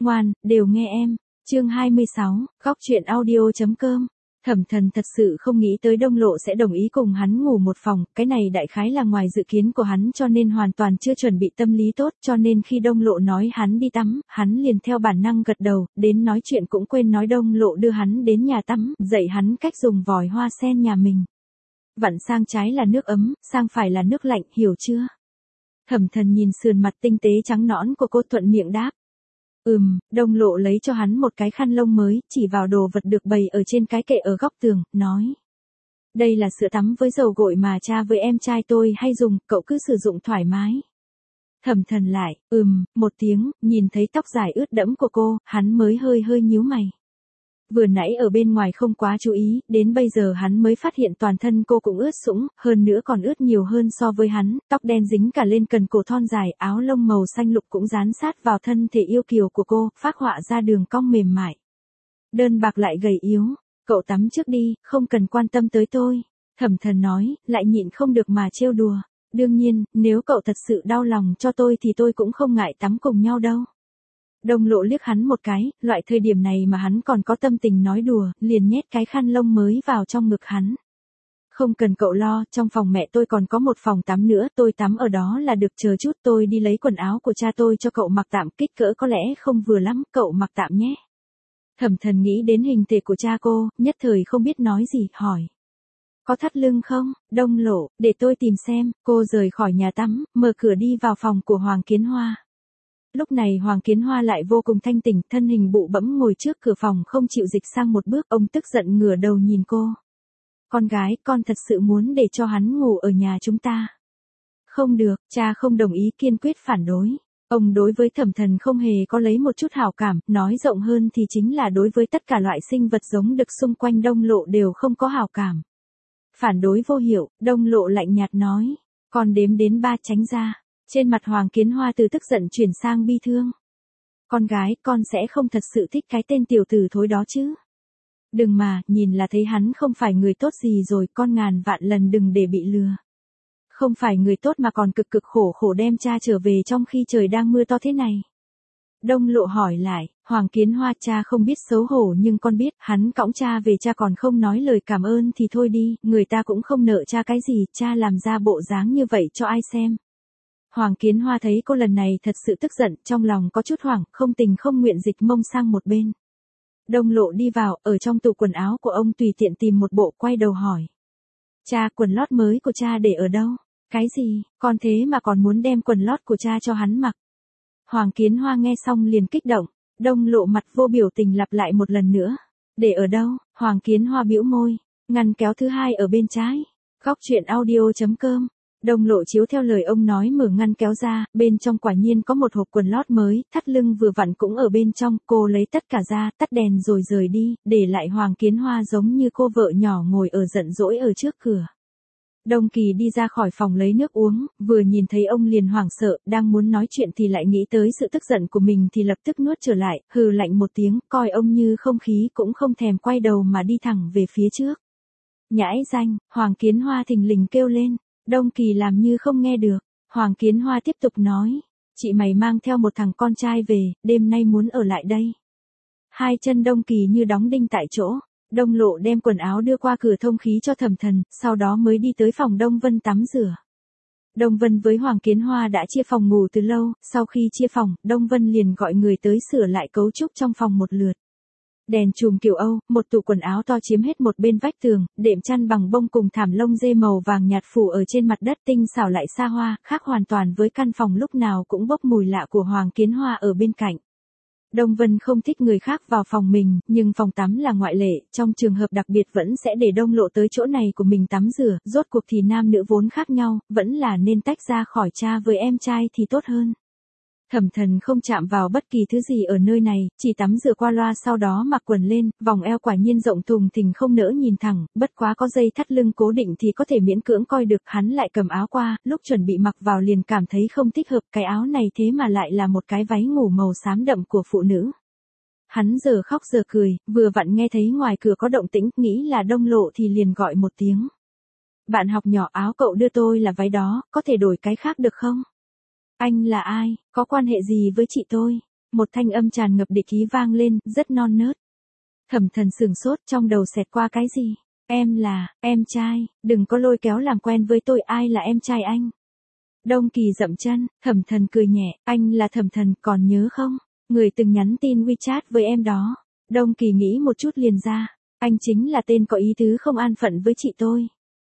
Ngoan, đều nghe em. Chương 26, góc truyện audio.com. Thẩm Thần thật sự không nghĩ tới Đông Lộ sẽ đồng ý cùng hắn ngủ một phòng, cái này đại khái là ngoài dự kiến của hắn cho nên hoàn toàn chưa chuẩn bị tâm lý tốt, cho nên khi Đông Lộ nói hắn đi tắm, hắn liền theo bản năng gật đầu, đến nói chuyện cũng quên nói Đông Lộ đưa hắn đến nhà tắm, dạy hắn cách dùng vòi hoa sen nhà mình. Vặn sang trái là nước ấm, sang phải là nước lạnh, hiểu chưa? Thẩm Thần nhìn sườn mặt tinh tế trắng nõn của cô thuận miệng đáp. Đông Lộ lấy cho hắn một cái khăn lông mới, chỉ vào đồ vật được bày ở trên cái kệ ở góc tường, nói. Đây là sữa tắm với dầu gội mà cha với em trai tôi hay dùng, cậu cứ sử dụng thoải mái. Thẩm Thần lại, một tiếng, nhìn thấy tóc dài ướt đẫm của cô, hắn mới hơi nhíu mày. Vừa nãy ở bên ngoài không quá chú ý, đến bây giờ hắn mới phát hiện toàn thân cô cũng ướt sũng, hơn nữa còn ướt nhiều hơn so với hắn, tóc đen dính cả lên cần cổ thon dài, áo lông màu xanh lục cũng dán sát vào thân thể yêu kiều của cô, phác họa ra đường cong mềm mại. Đơn bạc lại gầy yếu, cậu tắm trước đi, không cần quan tâm tới tôi. Thẩm Thần nói, lại nhịn không được mà trêu đùa. Đương nhiên, nếu cậu thật sự đau lòng cho tôi thì tôi cũng không ngại tắm cùng nhau đâu. Đông Lộ liếc hắn một cái, loại thời điểm này mà hắn còn có tâm tình nói đùa, liền nhét cái khăn lông mới vào trong ngực hắn. Không cần cậu lo, trong phòng mẹ tôi còn có một phòng tắm nữa, tôi tắm ở đó là được, chờ chút tôi đi lấy quần áo của cha tôi cho cậu mặc tạm, kích cỡ có lẽ không vừa lắm, cậu mặc tạm nhé. Thẩm Thần nghĩ đến hình thể của cha cô, nhất thời không biết nói gì, hỏi. Có thắt lưng không? Đông Lộ, để tôi tìm xem, cô rời khỏi nhà tắm, mở cửa đi vào phòng của Hoàng Kiến Hoa. Lúc này Hoàng Kiến Hoa lại vô cùng thanh tỉnh, thân hình bụ bẫm ngồi trước cửa phòng không chịu dịch sang một bước, ông tức giận ngửa đầu nhìn cô. Con gái, con thật sự muốn để cho hắn ngủ ở nhà chúng ta. Không được, cha không đồng ý, kiên quyết phản đối. Ông đối với Thẩm Thần không hề có lấy một chút hảo cảm, nói rộng hơn thì chính là đối với tất cả loại sinh vật giống đực xung quanh Đông Lộ đều không có hảo cảm. Phản đối vô hiệu, Đông Lộ lạnh nhạt nói, con đếm đến 3 tránh ra. Trên mặt Hoàng Kiến Hoa từ tức giận chuyển sang bi thương. Con gái, con sẽ không thật sự thích cái tên tiểu tử thối đó chứ. Đừng mà, nhìn là thấy hắn không phải người tốt gì rồi, con ngàn vạn lần đừng để bị lừa. Không phải người tốt mà còn cực khổ đem cha trở về trong khi trời đang mưa to thế này. Đông Lộ hỏi lại, Hoàng Kiến Hoa, cha không biết xấu hổ nhưng con biết, hắn cõng cha về cha còn không nói lời cảm ơn thì thôi đi, người ta cũng không nợ cha cái gì, cha làm ra bộ dáng như vậy cho ai xem. Hoàng Kiến Hoa thấy cô lần này thật sự tức giận, trong lòng có chút hoảng, không tình không nguyện dịch mông sang một bên. Đông Lộ đi vào, ở trong tủ quần áo của ông tùy tiện tìm một bộ, quay đầu hỏi. Cha, quần lót mới của cha để ở đâu? Cái gì, con thế mà còn muốn đem quần lót của cha cho hắn mặc? Hoàng Kiến Hoa nghe xong liền kích động, Đông Lộ mặt vô biểu tình lặp lại một lần nữa. Để ở đâu? Hoàng Kiến Hoa bĩu môi, ngăn kéo thứ hai ở bên trái. Góc truyện audio.com. Đông Lộ chiếu theo lời ông nói mở ngăn kéo ra, bên trong quả nhiên có một hộp quần lót mới, thắt lưng vừa vặn cũng ở bên trong, cô lấy tất cả ra, tắt đèn rồi rời đi, để lại Hoàng Kiến Hoa giống như cô vợ nhỏ ngồi ở giận dỗi ở trước cửa. Đông Kỳ đi ra khỏi phòng lấy nước uống, vừa nhìn thấy ông liền hoảng sợ, đang muốn nói chuyện thì lại nghĩ tới sự tức giận của mình thì lập tức nuốt trở lại, hừ lạnh một tiếng, coi ông như không khí cũng không thèm quay đầu mà đi thẳng về phía trước. Nhãi danh, Hoàng Kiến Hoa thình lình kêu lên. Đông Kỳ làm như không nghe được, Hoàng Kiến Hoa tiếp tục nói, chị mày mang theo một thằng con trai về, đêm nay muốn ở lại đây. Hai chân Đông Kỳ như đóng đinh tại chỗ, Đông Lộ đem quần áo đưa qua cửa thông khí cho Thẩm Thần, sau đó mới đi tới phòng Đông Vân tắm rửa. Đông Vân với Hoàng Kiến Hoa đã chia phòng ngủ từ lâu, sau khi chia phòng, Đông Vân liền gọi người tới sửa lại cấu trúc trong phòng một lượt. Đèn chùm kiểu Âu, một tủ quần áo to chiếm hết một bên vách tường, đệm chăn bằng bông cùng thảm lông dê màu vàng nhạt phủ ở trên mặt đất tinh xảo lại xa hoa, khác hoàn toàn với căn phòng lúc nào cũng bốc mùi lạ của Hoàng Kiến Hoa ở bên cạnh. Đông Vân không thích người khác vào phòng mình, nhưng phòng tắm là ngoại lệ, trong trường hợp đặc biệt vẫn sẽ để Đông Lộ tới chỗ này của mình tắm rửa, rốt cuộc thì nam nữ vốn khác nhau, vẫn là nên tách ra khỏi cha với em trai thì tốt hơn. Thẩm Thần không chạm vào bất kỳ thứ gì ở nơi này, chỉ tắm rửa qua loa sau đó mặc quần lên, vòng eo quả nhiên rộng thùng thình không nỡ nhìn thẳng, bất quá có dây thắt lưng cố định thì có thể miễn cưỡng coi được, hắn lại cầm áo qua, lúc chuẩn bị mặc vào liền cảm thấy không thích hợp, cái áo này thế mà lại là một cái váy ngủ màu xám đậm của phụ nữ. Hắn giờ khóc giờ cười, vừa vặn nghe thấy ngoài cửa có động tĩnh, nghĩ là Đông Lộ thì liền gọi một tiếng. Bạn học nhỏ, áo cậu đưa tôi là váy đó, có thể đổi cái khác được không? Anh là ai, có quan hệ gì với chị tôi? Một thanh âm tràn ngập địch ý vang lên, rất non nớt. Thẩm Thần sửng sốt, trong đầu xẹt qua cái gì? Em là, em trai, đừng có lôi kéo làm quen với tôi, ai là em trai anh? Đông Kỳ dậm chân, Thẩm Thần cười nhẹ, anh là Thẩm Thần, còn nhớ không? Người từng nhắn tin WeChat với em đó. Đông Kỳ nghĩ một chút liền ra, anh chính là tên có ý tứ không an phận với chị tôi.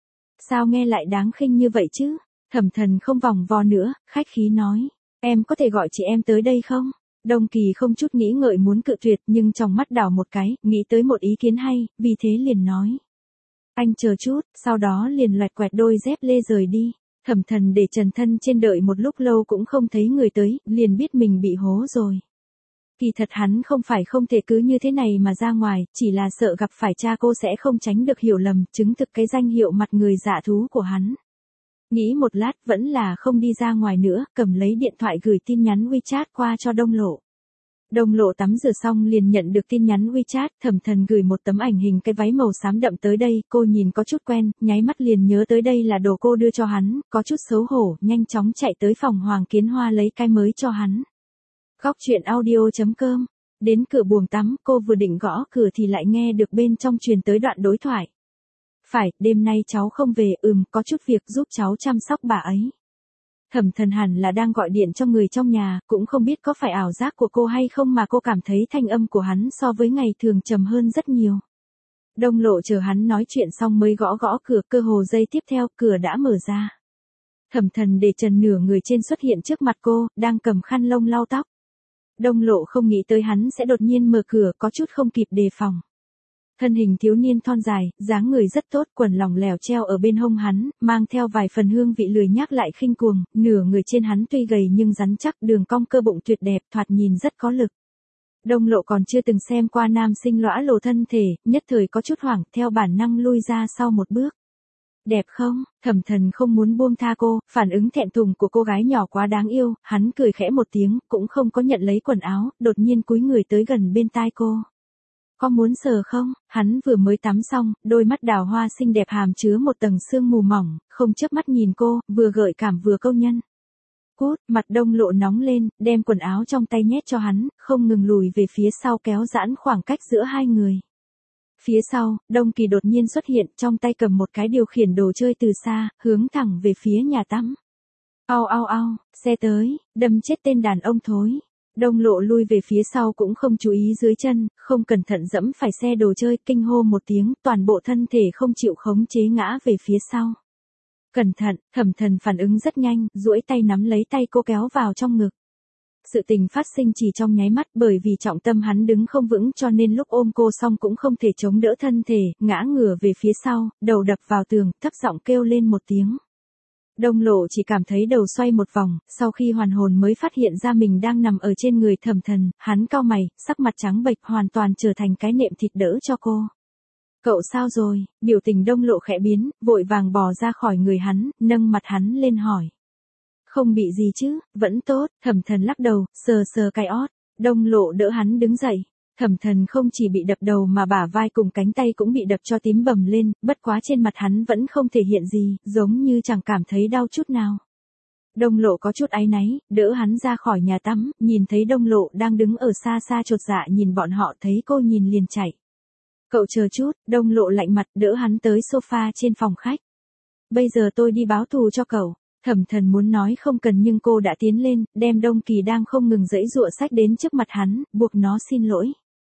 Sao nghe lại đáng khinh như vậy chứ? Thẩm Thần không vòng vo nữa, khách khí nói, em có thể gọi chị em tới đây không? Đông Kỳ không chút nghĩ ngợi muốn cự tuyệt nhưng trong mắt đảo một cái, nghĩ tới một ý kiến hay, vì thế liền nói. Anh chờ chút, sau đó liền loẹt quẹt đôi dép lê rời đi. Thẩm Thần để trần thân trên đợi một lúc lâu cũng không thấy người tới, liền biết mình bị hố rồi. Kỳ thật hắn không phải không thể cứ như thế này mà ra ngoài, chỉ là sợ gặp phải cha cô sẽ không tránh được hiểu lầm, chứng thực cái danh hiệu mặt người dạ thú của hắn. Nghĩ một lát vẫn là không đi ra ngoài nữa, cầm lấy điện thoại gửi tin nhắn WeChat qua cho Đông Lộ. Đông Lộ tắm rửa xong liền nhận được tin nhắn WeChat, Thẩm Thần gửi một tấm ảnh hình cái váy màu xám đậm tới đây, cô nhìn có chút quen, nháy mắt liền nhớ tới đây là đồ cô đưa cho hắn, có chút xấu hổ, nhanh chóng chạy tới phòng Hoàng Kiến Hoa lấy cái mới cho hắn. Góc chuyện audio.com. Đến cửa buồng tắm, cô vừa định gõ cửa thì lại nghe được bên trong truyền tới đoạn đối thoại. Phải, đêm nay cháu không về, có chút việc giúp cháu chăm sóc bà ấy. Thẩm Thần hẳn là đang gọi điện cho người trong nhà, cũng không biết có phải ảo giác của cô hay không mà cô cảm thấy thanh âm của hắn so với ngày thường trầm hơn rất nhiều. Đông Lộ chờ hắn nói chuyện xong mới gõ gõ cửa, cơ hồ giây tiếp theo cửa đã mở ra. Thẩm Thần để trần nửa người trên xuất hiện trước mặt cô, đang cầm khăn lông lau tóc. Đông Lộ không nghĩ tới hắn sẽ đột nhiên mở cửa, có chút không kịp đề phòng. Thân hình thiếu niên thon dài, dáng người rất tốt, quần lỏng lẻo treo ở bên hông hắn, mang theo vài phần hương vị lười nhác lại khinh cuồng, nửa người trên hắn tuy gầy nhưng rắn chắc, đường cong cơ bụng tuyệt đẹp, thoạt nhìn rất có lực. Đông Lộ còn chưa từng xem qua nam sinh lõa lồ thân thể, nhất thời có chút hoảng, theo bản năng lui ra sau một bước. Đẹp không? Thẩm Thần không muốn buông tha cô, phản ứng thẹn thùng của cô gái nhỏ quá đáng yêu, hắn cười khẽ một tiếng, cũng không có nhận lấy quần áo, đột nhiên cúi người tới gần bên tai cô. Có muốn sờ không? Hắn vừa mới tắm xong, đôi mắt đào hoa xinh đẹp hàm chứa một tầng sương mù mỏng, không chớp mắt nhìn cô, vừa gợi cảm vừa câu nhân. Cút, mặt Đông Lộ nóng lên, đem quần áo trong tay nhét cho hắn, không ngừng lùi về phía sau kéo giãn khoảng cách giữa hai người. Phía sau, Đông Kỳ đột nhiên xuất hiện, trong tay cầm một cái điều khiển đồ chơi từ xa, hướng thẳng về phía nhà tắm. Au au au, xe tới, đâm chết tên đàn ông thối. Đông Lộ lui về phía sau cũng không chú ý dưới chân, không cẩn thận dẫm phải xe đồ chơi, kinh hô một tiếng, toàn bộ thân thể không chịu khống chế ngã về phía sau. Cẩn thận, Thẩm Thần phản ứng rất nhanh, duỗi tay nắm lấy tay cô kéo vào trong ngực. Sự tình phát sinh chỉ trong nháy mắt, bởi vì trọng tâm hắn đứng không vững cho nên lúc ôm cô xong cũng không thể chống đỡ thân thể, ngã ngửa về phía sau, đầu đập vào tường, thấp giọng kêu lên một tiếng. Đông Lộ chỉ cảm thấy đầu xoay một vòng, sau khi hoàn hồn mới phát hiện ra mình đang nằm ở trên người Thẩm Thần, hắn cau mày, sắc mặt trắng bệch hoàn toàn trở thành cái nệm thịt đỡ cho cô. Cậu sao rồi? Biểu tình Đông Lộ khẽ biến, vội vàng bò ra khỏi người hắn, nâng mặt hắn lên hỏi. Không bị gì chứ, vẫn tốt, Thẩm Thần lắc đầu, sờ sờ cái ót. Đông Lộ đỡ hắn đứng dậy. Thẩm Thần không chỉ bị đập đầu mà bả vai cùng cánh tay cũng bị đập cho tím bầm lên, bất quá trên mặt hắn vẫn không thể hiện gì, giống như chẳng cảm thấy đau chút nào. Đông Lộ có chút áy náy, đỡ hắn ra khỏi nhà tắm, nhìn thấy Đông Lộ đang đứng ở xa xa chột dạ nhìn bọn họ, thấy cô nhìn liền chạy. Cậu chờ chút, Đông Lộ lạnh mặt đỡ hắn tới sofa trên phòng khách. Bây giờ tôi đi báo thù cho cậu. Thẩm Thần muốn nói không cần nhưng cô đã tiến lên, đem Đông Kỳ đang không ngừng giãy giụa xách đến trước mặt hắn, buộc nó xin lỗi.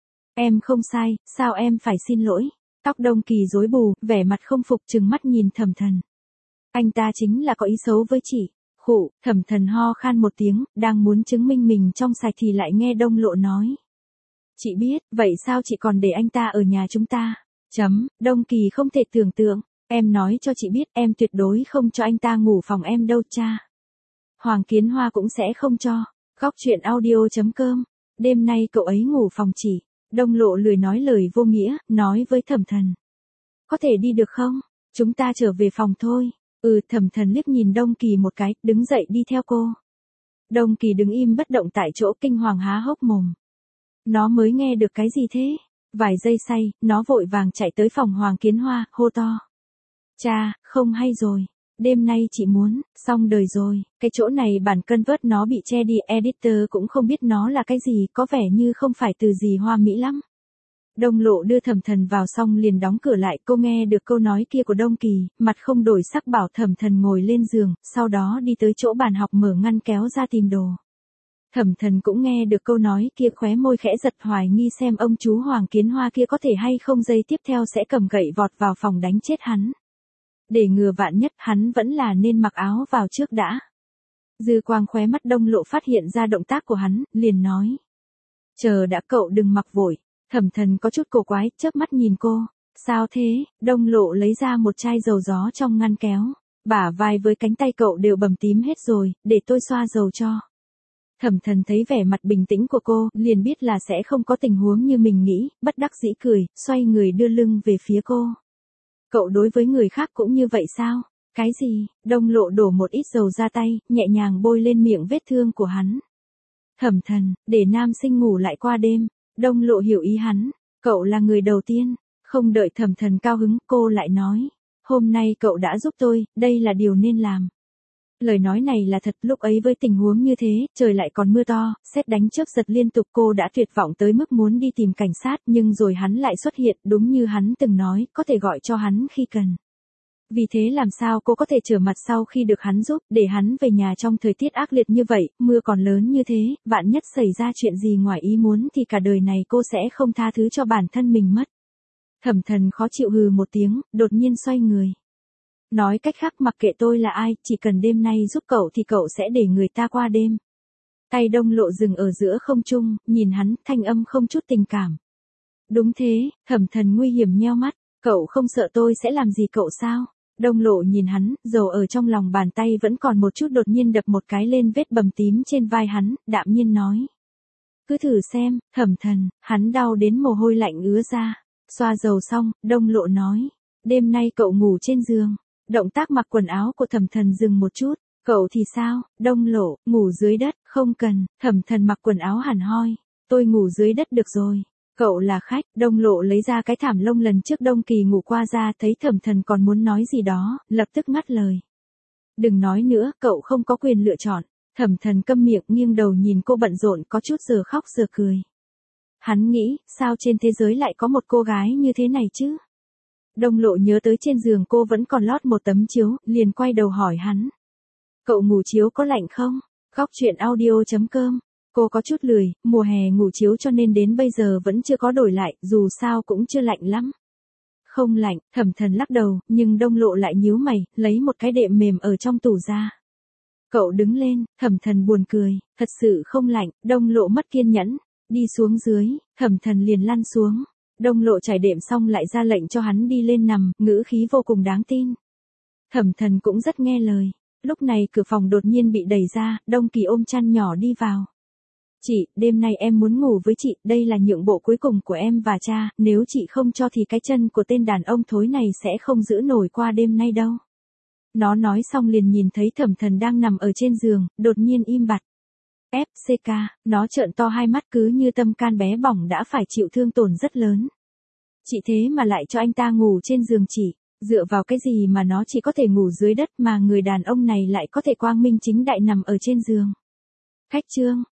Em không sai, sao em phải xin lỗi? Tóc Đông Kỳ rối bù, vẻ mặt không phục trừng mắt nhìn Thẩm Thần. Anh ta chính là có ý xấu với chị. Khụ, Thẩm Thần ho khan một tiếng, đang muốn chứng minh mình trong sạch thì lại nghe Đông Lộ nói. Chị biết, vậy sao chị còn để anh ta ở nhà chúng ta? Đông Kỳ không thể tưởng tượng. Em nói cho chị biết em tuyệt đối không cho anh ta ngủ phòng em đâu cha. Hoàng Kiến Hoa cũng sẽ không cho. Góc chuyện audio.com. Đêm nay cậu ấy ngủ phòng chị. Đông Lộ lười nói lời vô nghĩa, nói với Thẩm Thần. Có thể đi được không? Chúng ta trở về phòng thôi. Thẩm Thần liếc nhìn Đông Kỳ một cái, đứng dậy đi theo cô. Đông Kỳ đứng im bất động tại chỗ kinh hoàng há hốc mồm. Nó mới nghe được cái gì thế? Vài giây sau, nó vội vàng chạy tới phòng Hoàng Kiến Hoa, hô to. Cha, không hay rồi. đêm nay chị muốn, xong đời rồi, cái chỗ này bản convert nó bị che đi, editor cũng không biết nó là cái gì, có vẻ như không phải từ gì hoa mỹ lắm. Đông Lộ đưa Thẩm Thần vào xong liền đóng cửa lại, cô nghe được câu nói kia của Đông Kỳ, mặt không đổi sắc bảo Thẩm Thần ngồi lên giường, sau đó đi tới chỗ bàn học mở ngăn kéo ra tìm đồ. Thẩm Thần cũng nghe được câu nói kia, khóe môi khẽ giật, hoài nghi xem ông chú Hoàng Kiến Hoa kia có thể hay không giây tiếp theo sẽ cầm gậy vọt vào phòng đánh chết hắn. Để ngừa vạn nhất, hắn vẫn là nên mặc áo vào trước đã. Dư quang khóe mắt Đông Lộ phát hiện ra động tác của hắn, liền nói. Chờ đã, cậu đừng mặc vội. Thẩm Thần có chút cổ quái, chớp mắt nhìn cô. Sao thế? Đông Lộ lấy ra một chai dầu gió trong ngăn kéo. Bả vai với cánh tay cậu đều bầm tím hết rồi, để tôi xoa dầu cho. Thẩm Thần thấy vẻ mặt bình tĩnh của cô, liền biết là sẽ không có tình huống như mình nghĩ, bất đắc dĩ cười, xoay người đưa lưng về phía cô. Cậu đối với người khác cũng như vậy sao? Cái gì? Đông Lộ đổ một ít dầu ra tay, nhẹ nhàng bôi lên miệng vết thương của hắn. Thẩm Thần, để nam sinh ngủ lại qua đêm. Đông Lộ hiểu ý hắn, cậu là người đầu tiên. Không đợi Thẩm Thần cao hứng, cô lại nói. Hôm nay cậu đã giúp tôi, đây là điều nên làm. Lời nói này là thật, lúc ấy với tình huống như thế, trời lại còn mưa to, sét đánh chớp giật liên tục, cô đã tuyệt vọng tới mức muốn đi tìm cảnh sát, nhưng rồi hắn lại xuất hiện, đúng như hắn từng nói, có thể gọi cho hắn khi cần. Vì thế làm sao cô có thể trở mặt sau khi được hắn giúp, để hắn về nhà trong thời tiết ác liệt như vậy, mưa còn lớn như thế, vạn nhất xảy ra chuyện gì ngoài ý muốn thì cả đời này cô sẽ không tha thứ cho bản thân mình mất. Thẩm Thần khó chịu hừ một tiếng, đột nhiên xoay người. Nói cách khác, mặc kệ tôi là ai, chỉ cần đêm nay giúp cậu thì cậu sẽ để người ta qua đêm. Tay Đông Lộ dừng ở giữa không trung, nhìn hắn, thanh âm không chút tình cảm. Đúng thế, Thẩm Thần nguy hiểm nheo mắt, cậu không sợ tôi sẽ làm gì cậu sao? Đông Lộ nhìn hắn, dầu ở trong lòng bàn tay vẫn còn một chút, đột nhiên đập một cái lên vết bầm tím trên vai hắn, đạm nhiên nói. Cứ thử xem, Thẩm Thần, hắn đau đến mồ hôi lạnh ứa ra. Xoa dầu xong, Đông Lộ nói. Đêm nay cậu ngủ trên giường. Động tác mặc quần áo của Thẩm Thần dừng một chút. Cậu thì sao? Đông Lộ, ngủ dưới đất, không cần. Thẩm Thần mặc quần áo hẳn hoi. Tôi ngủ dưới đất được rồi. Cậu là khách. Đông Lộ lấy ra cái thảm lông lần trước Đông Kỳ ngủ qua ra, thấy Thẩm Thần còn muốn nói gì đó, lập tức ngắt lời. Đừng nói nữa, cậu không có quyền lựa chọn. Thẩm Thần câm miệng, nghiêng đầu nhìn cô bận rộn, có chút giờ khóc giờ cười. Hắn nghĩ, sao trên thế giới lại có một cô gái như thế này chứ? Đông Lộ nhớ tới trên giường cô vẫn còn lót một tấm chiếu, liền quay đầu hỏi hắn. Cậu ngủ chiếu có lạnh không? Góc chuyện audio.com. Cô có chút lười, mùa hè ngủ chiếu cho nên đến bây giờ vẫn chưa có đổi lại, dù sao cũng chưa lạnh lắm. Không lạnh, Thẩm Thần lắc đầu, nhưng Đông Lộ lại nhíu mày, lấy một cái đệm mềm ở trong tủ ra. Cậu đứng lên, Thẩm Thần buồn cười, thật sự không lạnh. Đông Lộ mất kiên nhẫn, đi xuống dưới, Thẩm Thần liền lăn xuống. Đông Lộ trải đệm xong lại ra lệnh cho hắn đi lên nằm, ngữ khí vô cùng đáng tin. Thẩm Thần cũng rất nghe lời. Lúc này cửa phòng đột nhiên bị đẩy ra, Đông Kỳ ôm chăn nhỏ đi vào. Chị, đêm nay em muốn ngủ với chị, đây là nhượng bộ cuối cùng của em và cha, nếu chị không cho thì cái chân của tên đàn ông thối này sẽ không giữ nổi qua đêm nay đâu. Nó nói xong liền nhìn thấy Thẩm Thần đang nằm ở trên giường, đột nhiên im bặt. FCK, nó trợn to hai mắt cứ như tâm can bé bỏng đã phải chịu thương tổn rất lớn. Chị thế mà lại cho anh ta ngủ trên giường chị, dựa vào cái gì mà nó chỉ có thể ngủ dưới đất mà người đàn ông này lại có thể quang minh chính đại nằm ở trên giường. Khách trương,